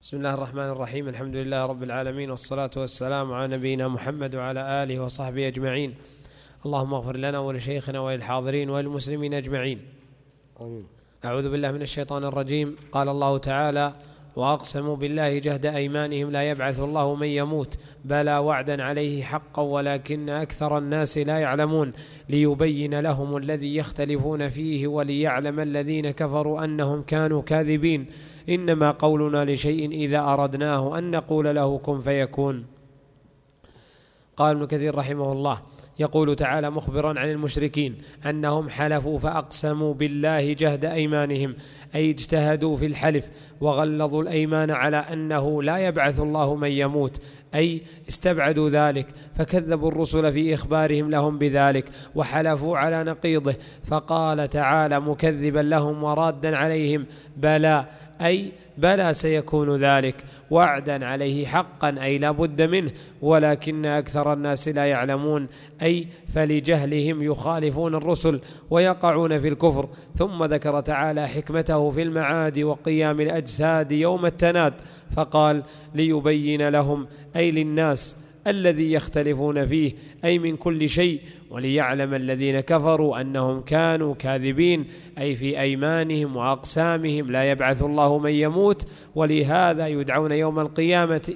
بسم الله الرحمن الرحيم. الحمد لله رب العالمين، والصلاة والسلام على نبينا محمد وعلى آله وصحبه أجمعين. اللهم اغفر لنا ولشيخنا وللحاضرين وللمسلمين أجمعين. آمين. أعوذ بالله من الشيطان الرجيم. قال الله تعالى: وأقسموا بالله جهد أيمانهم لا يبعث الله من يموت بلى وعدا عليه حقا ولكن أكثر الناس لا يعلمون ليبين لهم الذي يختلفون فيه وليعلم الذين كفروا أنهم كانوا كاذبين. إنما قولنا لشيء إذا أردناه أن نقول له كن فيكون. قال ابن كثير رحمه الله: يقول تعالى مخبرا عن المشركين أنهم حلفوا فأقسموا بالله جهد أيمانهم، أي اجتهدوا في الحلف وغلظوا الأيمان على أنه لا يبعث الله من يموت، أي استبعدوا ذلك فكذبوا الرسل في إخبارهم لهم بذلك وحلفوا على نقيضه. فقال تعالى مكذبا لهم ورادا عليهم: بلى، أي بلى سيكون ذلك، وعدا عليه حقا، أي لا بد منه، ولكن أكثر الناس لا يعلمون، أي فلجهلهم يخالفون الرسل ويقعون في الكفر. ثم ذكر تعالى حكمته في المعاد وقيام الأجساد يوم التناد، فقال ليبين لهم، أي للناس الذي يختلفون فيه، أي من كل شيء، وليعلم الذين كفروا أنهم كانوا كاذبين، أي في أيمانهم وأقسامهم لا يبعث الله من يموت. ولهذا يدعون يوم القيامة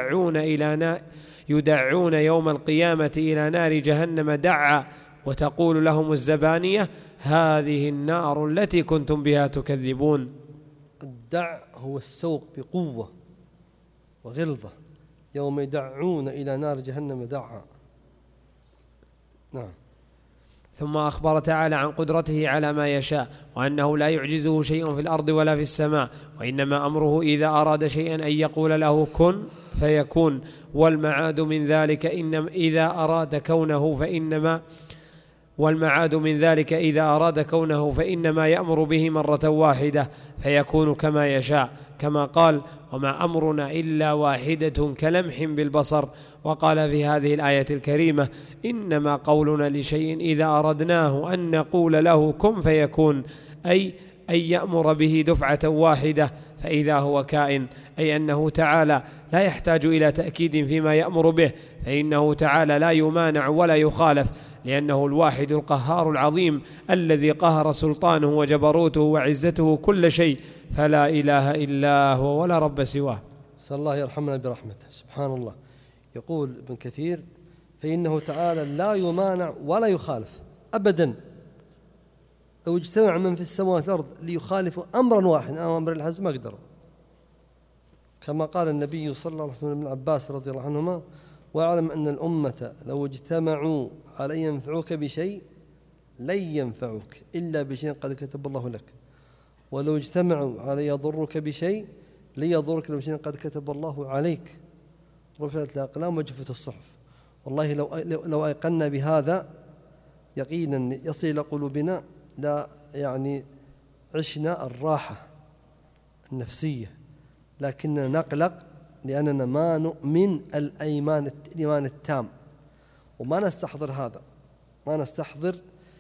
يدعون يوم القيامة إلى نار جهنم دعا، وتقول لهم الزبانية: هذه النار التي كنتم بها تكذبون. الدع هو السوق بقوة وغلظة، يوم يدعون إلى نار جهنم دعا. نعم. ثم أخبر تعالى عن قدرته على ما يشاء، وأنه لا يعجزه شيء في الأرض ولا في السماء، وإنما أمره إذا أراد شيئا أن يقول له كن فيكون. والمعاد من ذلك إذا أراد كونه فإنما يأمر به مرة واحدة فيكون كما يشاء، كما قال: وما أمرنا إلا واحدة كلمح بالبصر. وقال في هذه الآية الكريمة: إنما قولنا لشيء إذا أردناه أن نقول له كن فيكون، أي أن يأمر به دفعة واحدة فإذا هو كائن، أي أنه تعالى لا يحتاج إلى تأكيد فيما يأمر به، فإنه تعالى لا يمانع ولا يخالف، لأنه الواحد القهار العظيم الذي قهر سلطانه وجبروته وعزته كل شيء، فلا إله إلا هو ولا رب سواه. صلى الله يرحمنا برحمته. سبحان الله. يقول ابن كثير: فإنه تعالى لا يمانع ولا يخالف أبدا. لو اجتمع من في السماوات والأرض ليخالفوا أمرا واحدا أو أمر الحزم ما قدروا، كما قال النبي صلى الله عليه وسلم ابن عباس رضي الله عنهما: واعلم أن الأمة لو اجتمعوا على أن ينفعوك بشيء لن ينفعوك إلا بشيء قد كتب الله لك، ولو اجتمعوا على يضرك بشيء لن يضرك إلا بشيء قد كتب الله عليك. رفعت الأقلام وجفت الصحف. والله لو أيقنا بهذا يقينا يصل إلى قلوبنا لا يعني عشنا الراحة النفسية، لكننا نقلق لأننا ما نؤمن الإيمان التام، وما نستحضر هذا، ما نستحضر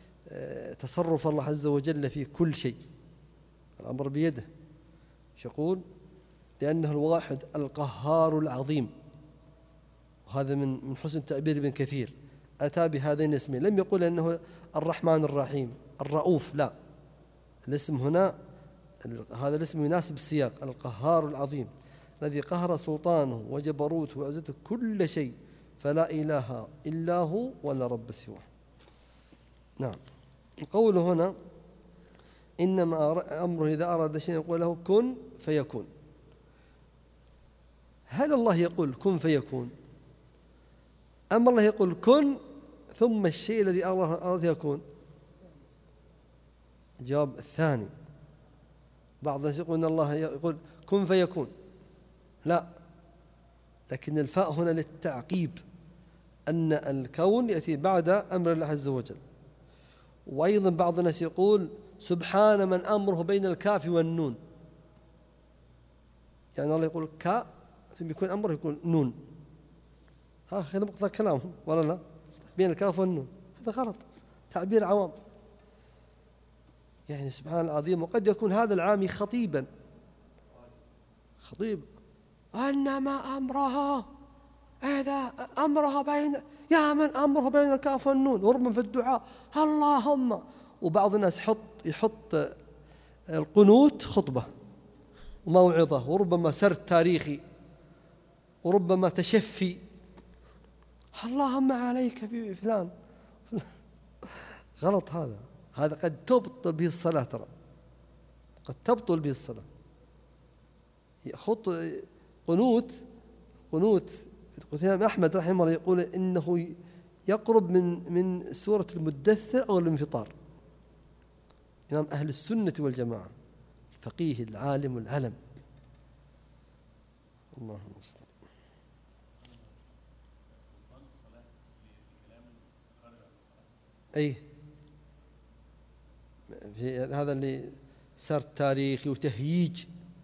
تصرف الله عز وجل في كل شيء، الأمر بيده. يقول: لأنه الواحد القهار العظيم. وهذا من حسن تعبير ابن كثير، أتى بهذين الاسمين، لم يقل أنه الرحمن الرحيم الرؤوف، لا، الاسم هنا هذا الاسم يناسب السياق، القهار العظيم الذي قهر سلطانه وجبروته وعزته كل شيء، فلا إله إلا هو ولا رب سواه. نعم. القول هنا إنما أمره إذا أراد شيئا يقول له كن فيكون. هل الله يقول كن فيكون، أم الله يقول كن ثم الشيء الذي أراد يكون؟ الجواب الثاني. بعض الناس يقول إن الله يقول كن فيكون، لا، لكن الفاء هنا للتعقيب، أن الكون يأتي بعد أمر الله عز وجل. وأيضا بعض الناس يقول سبحان من أمره بين الكاف والنون، يعني الله يقول كا ثم يكون أمره يكون نون، هذا مقتضى كلامهم ولا لا؟ بين الكاف والنون، هذا غلط، تعبير عوام. يعني سبحان العظيم. وقد يكون هذا العامي خطيبا، خطيب أنما أمرها إذا أمرها بين يا من أمره بين الكاف والنون، وربما في الدعاء اللهم. وبعض الناس يحط القنوت خطبة وموعظة، وربما سرد تاريخي، وربما تشفي، اللهم عليك بفلان. غلط هذا قد تبطل به الصلاة، ترى قد تبطل به الصلاة. قنوت الإمام أحمد رحمه الله يقول إنه يقرب من سورة المدثر أو الانفطار. إمام أهل السنة والجماعة، الفقيه العالم العلم. الله المستعان. أي في هذا اللي سرد تاريخي وتهييج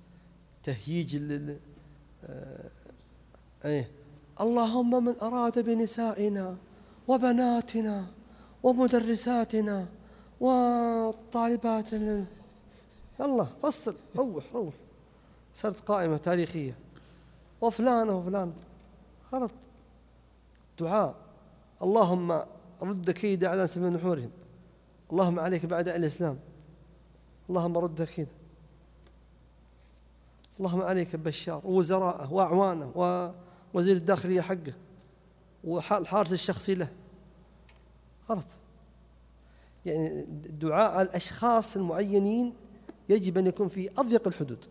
اللهم من أراد بنسائنا وبناتنا ومدرساتنا والطالبات الله فصل روح سرد قائمة تاريخية وفلان غلط. دعاء اللهم رد كيد أعداء سبيل نحورهم، اللهم عليك بأعداء الإسلام، اللهم رد كيد، اللهم عليك ببشار ووزراءه وأعوانه ووزير الداخلية حقه والحارس الشخصي له. غلط. يعني الدعاء على الأشخاص المعينين يجب أن يكون في أضيق الحدود.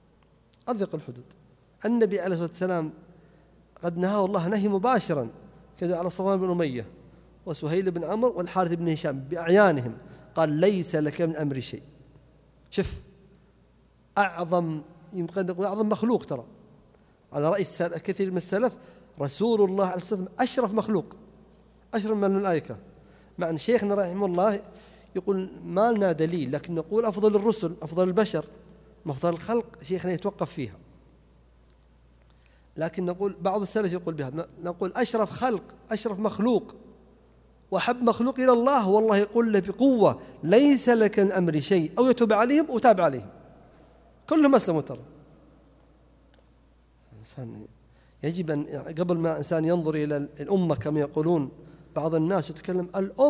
النبي عليه الصلاة والسلام قد نهاه الله نهي مباشرا كدعاء على صفوان بن أمية وسهيل بن عمرو والحارث بن هشام بأعيانهم، قال ليس لك من أمر شيء. شوف أعظم مخلوق، ترى على رأي كثير من السلف رسول الله عليه الصلاة والسلام أشرف مخلوق، أشرف من الملائكة. مع أن شيخنا رحمه الله يقول ما لنا دليل، لكن نقول أفضل الرسل، أفضل البشر، أفضل الخلق، شيخنا يتوقف فيها. لكن نقول بعض السلف يقول بها، نقول أشرف خلق، أشرف مخلوق وأحب مخلوق إلى الله، والله يقول له بقوة ليس لك من أمر شيء، أو يتوب عليهم وتاب عليهم كلهم أسلموا. ترى إنسان يجب أن قبل ما إنسان ينظر إلى الأمة كما يقولون بعض الناس يتكلم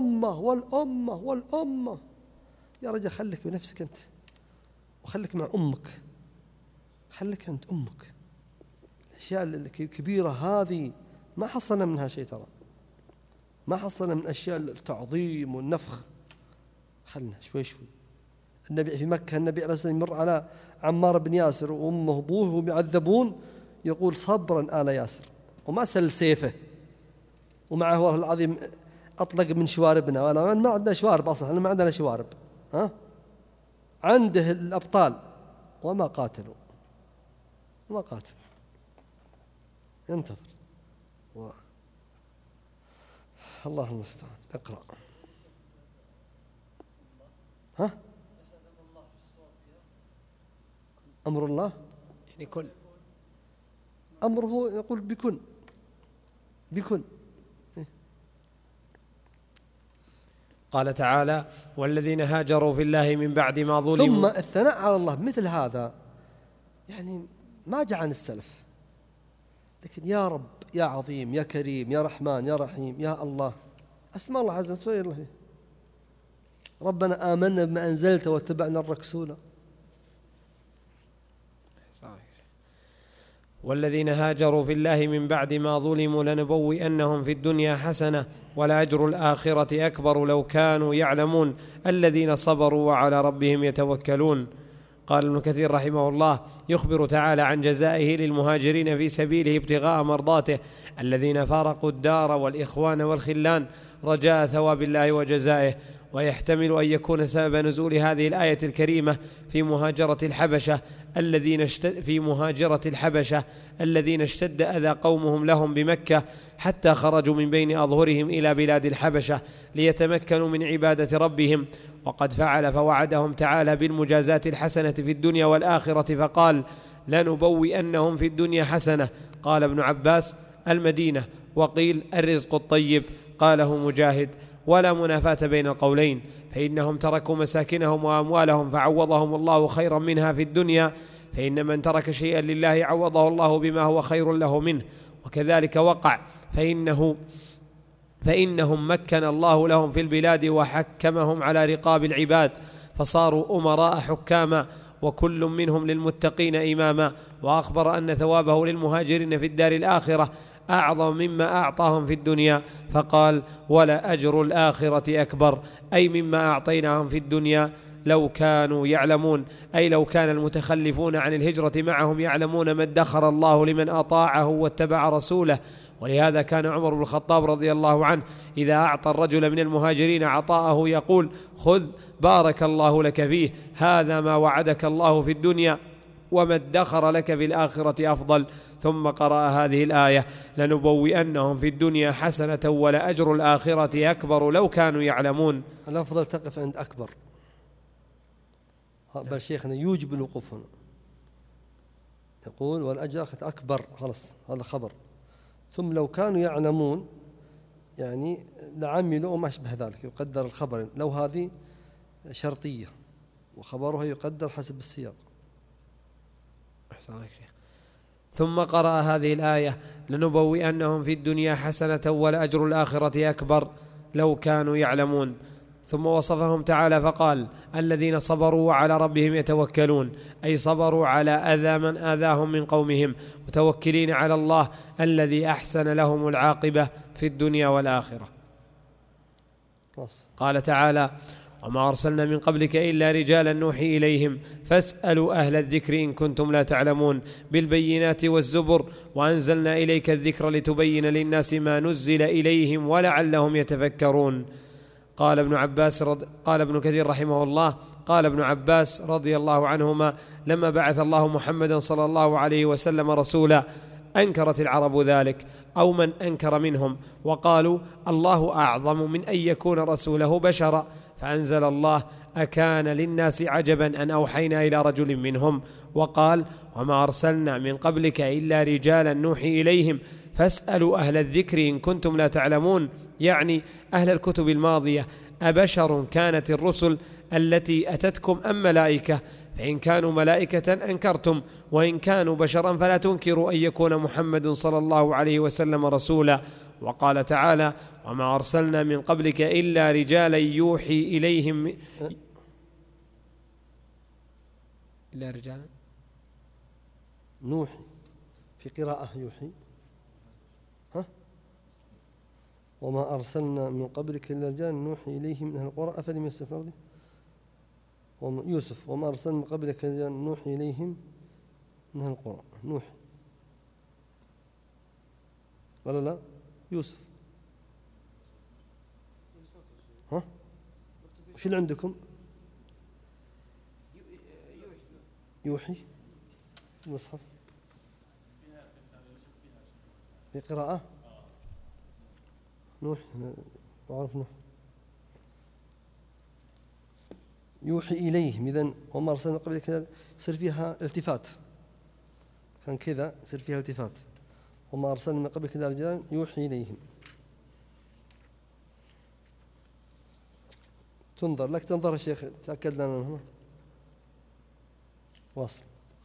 الأمة، يا رجل خليك بنفسك أنت، وخليك مع أمك، خليك أنت أمك. الأشياء الكبيرة هذه ما حصلنا منها شيء، ترى ما حصلنا من أشياء التعظيم والنفخ. خلنا شوي. النبي في مكة، النبي عليه الصلاة والسلام يمر على عمار بن ياسر وأمه وأبوه وهم يعذبون، يقول صبرا آل ياسر، وما سل سيفه، ومعه والله العظيم أطلق من شواربنا، ولا ما عندنا شوارب أصلا، ما عندنا شوارب، عنده الأبطال وما قاتلوا، ينتظر. الله المستعان. اقرأ. أمر الله يعني كل أمره يقول بكن. قال تعالى والذين هاجروا في الله من بعد ما ظلموا. ثم الثناء على الله مثل هذا يعني ما جاء عن السلف، لكن يا رب يا عظيم يا كريم يا رحمن يا رحيم يا الله، أسماء الله عز وجل. ربنا آمنا بما أنزلت واتبعنا الرسول. والذين هاجروا في الله من بعد ما ظلموا لنبوئنهم في الدنيا حسنة ولأجر الآخرة أكبر لو كانوا يعلمون الذين صبروا وعلى ربهم يتوكلون. قال ابن كثير رحمه الله يخبر تعالى عن جزائه للمهاجرين في سبيله ابتغاء مرضاته الذين فارقوا الدار والإخوان والخلان رجاء ثواب الله وجزائه. ويحتمل أن يكون سبب نزول هذه الآية الكريمة في مهاجرة الحبشة الذين اشتد أذى قومهم لهم بمكة حتى خرجوا من بين أظهرهم إلى بلاد الحبشة ليتمكنوا من عبادة ربهم، وقد فعل فوعدهم تعالى بالمجازات الحسنة في الدنيا والآخرة، فقال لنبوئنهم في الدنيا حسنة. قال ابن عباس المدينة، وقيل الرزق الطيب، قاله مجاهد. ولا منافاة بين القولين، فإنهم تركوا مساكنهم وأموالهم فعوضهم الله خيرا منها في الدنيا، فإن من ترك شيئا لله عوضه الله بما هو خير له منه، وكذلك وقع فإنهم مكن الله لهم في البلاد وحكمهم على رقاب العباد، فصاروا أمراء حكاما، وكل منهم للمتقين إماما. وأخبر أن ثوابه للمهاجرين في الدار الآخرة أعظم مما أعطاهم في الدنيا، فقال: ولا أجر الآخرة أكبر، أي مما أعطيناهم في الدنيا لو كانوا يعلمون، أي لو كان المتخلفون عن الهجرة معهم يعلمون ما ادخر الله لمن أطاعه واتبع رسوله. ولهذا كان عمر بن الخطاب رضي الله عنه إذا أعطى الرجل من المهاجرين عطاءه يقول: خذ بارك الله لك فيه، هذا ما وعدك الله في الدنيا، وما ادخر لك في الآخرة أفضل. ثم قرأ هذه الآية: لنبوئنهم في الدنيا حسنة ولأجر الآخرة أكبر لو كانوا يعلمون. الأفضل تقف عند أكبر، بل شيخنا يوجب الوقوف هنا، يقول والأجر أكبر، خلص هذا خبر. ثم لو كانوا يعلمون يعني لعملوا وما أشبه ذلك، يقدر الخبر، لو هذه شرطية وخبرها يقدر حسب السياق. أحسن عليك شيخ. ثم قرأ هذه الآية: لنبوئنهم في الدنيا حسنة ولأجر الآخرة أكبر لو كانوا يعلمون. ثم وصفهم تعالى فقال: الذين صبروا وعلى ربهم يتوكلون، أي صبروا على أذى من آذاهم من قومهم، متوكلين على الله الذي أحسن لهم العاقبة في الدنيا والآخرة. قال تعالى: وما أرسلنا من قبلك إلا رجالا نوحي إليهم فاسألوا أهل الذكر إن كنتم لا تعلمون، بالبينات والزبر، وأنزلنا إليك الذكر لتبين للناس ما نزل إليهم ولعلهم يتفكرون. قال ابن كثير رحمه الله: قال ابن عباس رضي الله عنهما: لما بعث الله محمدا صلى الله عليه وسلم رسولا أنكرت العرب ذلك، أو من أنكر منهم، وقالوا: الله أعظم من أن يكون رسوله بشرا. فأنزل الله: أكان للناس عجبا أن أوحينا إلى رجل منهم، وقال: وما أرسلنا من قبلك إلا رجالا نوحي إليهم فاسألوا أهل الذكر إن كنتم لا تعلمون، يعني أهل الكتب الماضية، أبشر كانت الرسل التي أتتكم أم ملائكة؟ فإن كانوا ملائكة أنكرتم، وإن كانوا بشرا فلا تنكروا أن يكون محمد صلى الله عليه وسلم رسولا. وقال تعالى: وما أرسلنا من قبلك إلا رجالا يوحي إليهم إلا رجالا نوحي، في قراءة يوحي، وما أرسلنا من قبلك إلا رجالا نوحي إليهم من أهل القرى أفلم يسألوا في الأرض. يوسف: وما أرسلنا من قبلك رجالا نوحي إليهم من أهل القرى. نوحي ولا لا؟ يوسف. وش اللي عندكم؟ يوحي المصحف في قراءة نوح، وعرف نوح يوحي إليهم. إذن وما أرسلنا قبل كذا يصير فيها التفات، كان كذا يصير فيها التفات. وما أرسلنا من قبل كذا رجال يوحي إليهم. تنظر لك، تنظر الشيخ، تأكد لنا منه. واصل.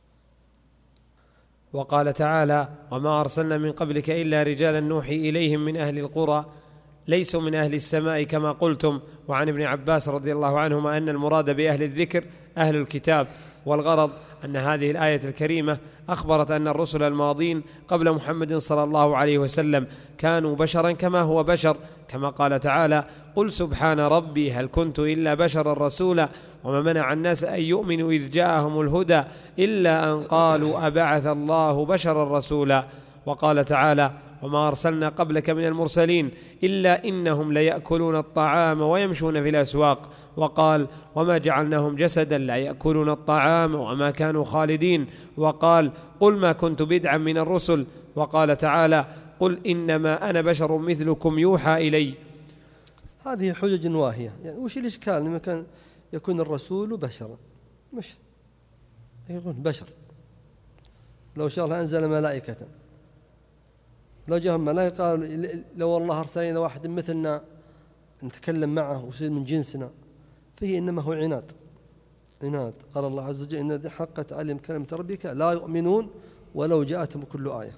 وقال تعالى: وما أرسلنا من قبلك إلا رجالا نوحي إليهم من أهل القرى ليسوا من أهل السماء كما قلتم. وعن ابن عباس رضي الله عنهما أن المراد بأهل الذكر أهل الكتاب، والغرض أن هذه الآية الكريمة أخبرت أن الرسل الماضين قبل محمد صلى الله عليه وسلم كانوا بشرا كما هو بشر، كما قال تعالى: قل سبحان ربي هل كنت إلا بشرا رسولا، وما منع الناس أن يؤمنوا إذ جاءهم الهدى إلا أن قالوا أبعث الله بشرا رسولا. وقال تعالى: وما أرسلنا قبلك من المرسلين إلا إنهم ليأكلون الطعام ويمشون في الأسواق. وقال: وما جعلناهم جسدا لا يأكلون الطعام وما كانوا خالدين. وقال: قل ما كنت بدعا من الرسل. وقال تعالى: قل إنما أنا بشر مثلكم يوحى إلي. هذه حجج واهية. يعني وش الإشكال لما كان يكون الرسول بشرا؟ مش يقول بشر، لو شاء الله أنزل ملائكة، لو جاءهم ملائكة قال لو الله أرسلنا واحد مثلنا نتكلم معه ويصير من جنسنا، فهي إنما هو عناد. عناد. قال الله عز وجل إن الذين حق تعلم كلمة ربك لا يؤمنون ولو جاءتهم كل آية.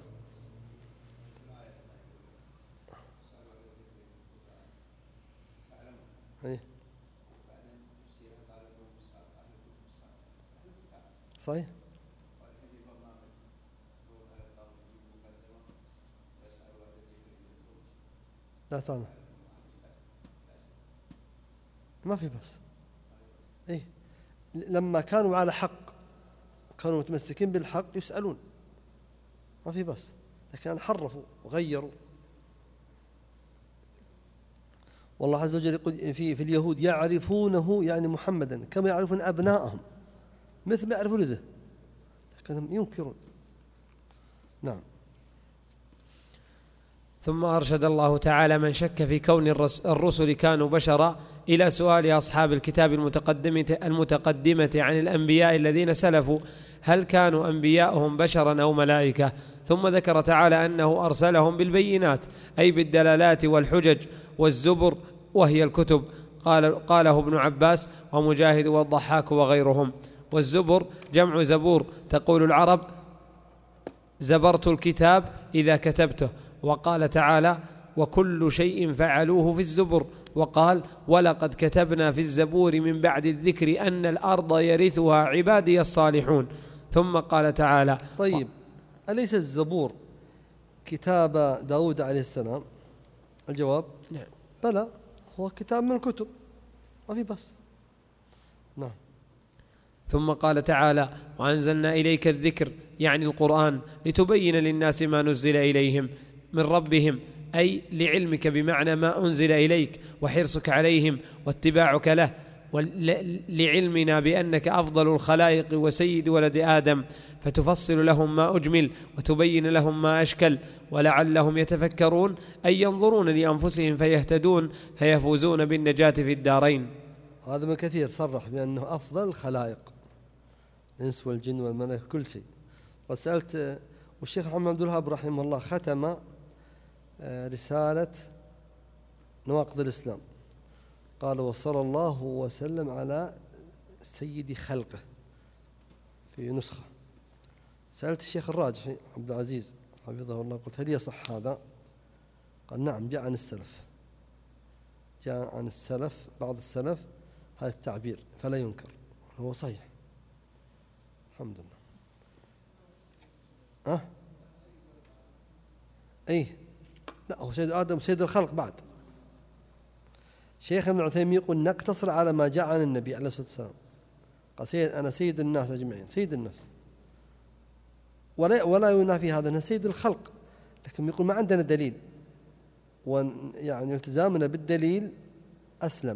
صحيح. لا تعمل ما في بس. إيه لما كانوا على حق كانوا متمسكين بالحق يسألون ما في بس، لكن حرفوا وغيروا. والله عز وجل يقول في اليهود يعرفونه يعني محمدا كما يعرفون أبناءهم مثل ما يعرفون ولده، لكنهم ينكرون. نعم. ثم أرشد الله تعالى من شك في كون الرسل كانوا بشرا إلى سؤال أصحاب الكتاب المتقدمة عن الأنبياء الذين سلفوا هل كانوا أنبياؤهم بشرا أو ملائكة، ثم ذكر تعالى أنه أرسلهم بالبينات أي بالدلالات والحجج والزبر وهي الكتب. قاله ابن عباس ومجاهد والضحاك وغيرهم. والزبر جمع زبور، تقول العرب زبرت الكتاب إذا كتبته. وقال تعالى وكل شيء فعلوه في الزبر. وقال ولقد كتبنا في الزبور من بعد الذكر أن الأرض يرثها عبادي الصالحون. ثم قال تعالى طيب أليس الزبور كتاب داود عليه السلام؟ الجواب نعم بلى، هو كتاب من الكتب ما في بس. نعم. ثم قال تعالى وأنزلنا إليك الذكر يعني القرآن لتبين للناس ما نزل إليهم من ربهم، أي لعلمك بمعنى ما أنزل إليك وحرصك عليهم واتباعك له، ولعلمنا بأنك أفضل الخلائق وسيد ولد آدم، فتفصل لهم ما أجمل وتبين لهم ما أشكل، ولعلهم يتفكرون أي ينظرون لأنفسهم فيهتدون فيفوزون بالنجاة في الدارين. هذا من كثير صرح بأنه أفضل الخلائق الإنس والجن والملائكة كل شيء. وسألت والشيخ محمد عبد الوهاب رحمه الله ختم رسالة نواقض الإسلام قال وصلى الله وسلم على سيد خلقه في نسخة. سألت الشيخ الراجحي عبد العزيز حفظه الله قلت هل يصح هذا؟ قال نعم جاء عن السلف، جاء عن السلف بعض السلف هذا التعبير فلا ينكر، هو صحيح الحمد لله. أي لا هو سيد آدم سيد الخلق بعد. شيخ ابن عثيمين يقول نقتصر على ما جاء عن النبي عليه الصلاة والسلام قال أنا سيد الناس أجمعين، سيد الناس ولا ينافي هذا أنه سيد الخلق، لكن يقول ما عندنا دليل، ويعني التزامنا بالدليل أسلم.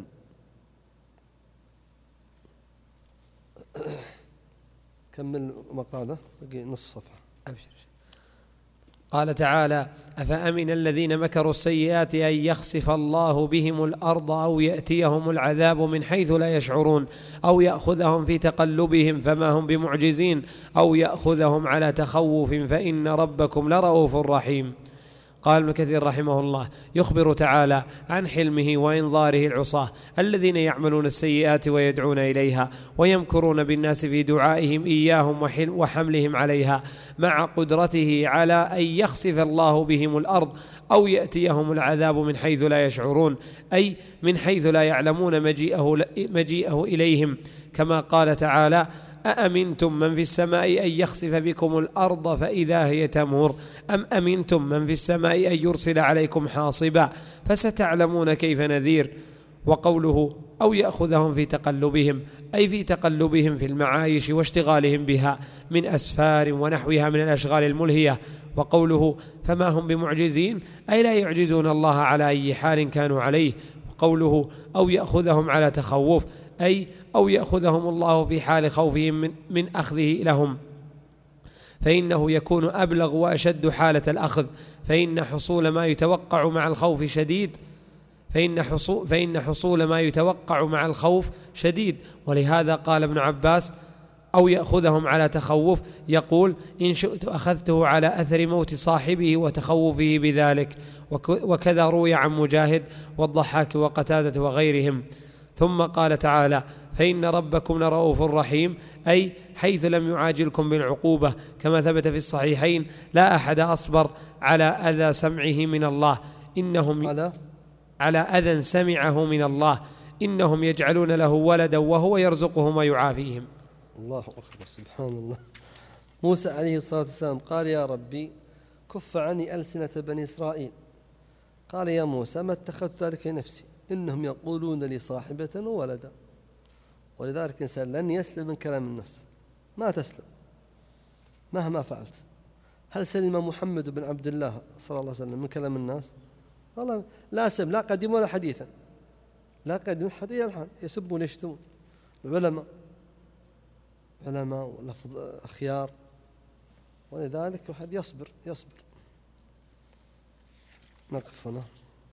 كمل المقطع هذا بقي نصف صفحة. أبشر. قال تعالى أفأمن الذين مكروا السيئات أن يخسف الله بهم الأرض أو يأتيهم العذاب من حيث لا يشعرون أو يأخذهم في تقلبهم فما هم بمعجزين أو يأخذهم على تخوف فإن ربكم لرؤوف رحيم. قال ابن كثير رحمه الله يخبر تعالى عن حلمه وإنظاره العصاة الذين يعملون السيئات ويدعون إليها ويمكرون بالناس في دعائهم إياهم وحملهم عليها، مع قدرته على أن يخسف الله بهم الأرض أو يأتيهم العذاب من حيث لا يشعرون، أي من حيث لا يعلمون مجيئه إليهم، كما قال تعالى أأمنتم من في السماء أن يخسف بكم الأرض فإذا هي تمور أم أمنتم من في السماء أن يرسل عليكم حاصبا فستعلمون كيف نذير. وقوله أو يأخذهم في تقلبهم أي في تقلبهم في المعايش واشتغالهم بها من أسفار ونحوها من الأشغال الملهية. وقوله فما هم بمعجزين أي لا يعجزون الله على أي حال كانوا عليه. وقوله أو يأخذهم على تخوف أي أو يأخذهم الله في حال خوفهم من أخذه لهم، فإنه يكون أبلغ وأشد حالة الأخذ، فإن حصول ما يتوقع مع الخوف شديد فإن حصول ما يتوقع مع الخوف شديد. ولهذا قال ابن عباس أو يأخذهم على تخوف يقول إن شئت أخذته على أثر موت صاحبه وتخوفه بذلك. وكذا روي عن مجاهد والضحاك وقتادة وغيرهم. ثم قال تعالى فإن ربكم لرؤوف رحيم، أي حيث لم يعاجلكم بالعقوبة، كما ثبت في الصحيحين: لا أحد أصبر على أذى سمعه من الله على أذى سمعه من الله، إنهم يجعلون له ولدا وهو يرزقهم ويعافيهم. الله أكبر، سبحان الله. موسى عليه الصلاة والسلام قال: يا ربي كف عني ألسنة بني إسرائيل. قال: يا موسى ما اتخذت ذلك لنفسي، إنهم يقولون لي صاحبة وولدا. ولذلك الإنسان لن يسلم من كلام الناس، ما تسلم مهما فعلت. هل سلم محمد بن عبد الله صلى الله عليه وسلم من كلام الناس؟ والله لا سلم، لا قديم ولا حديثا، لا قديم حتى الحال يسبون يشتمون علماء ولفظ أخيار. ولذلك واحد يصبر. نقف هنا.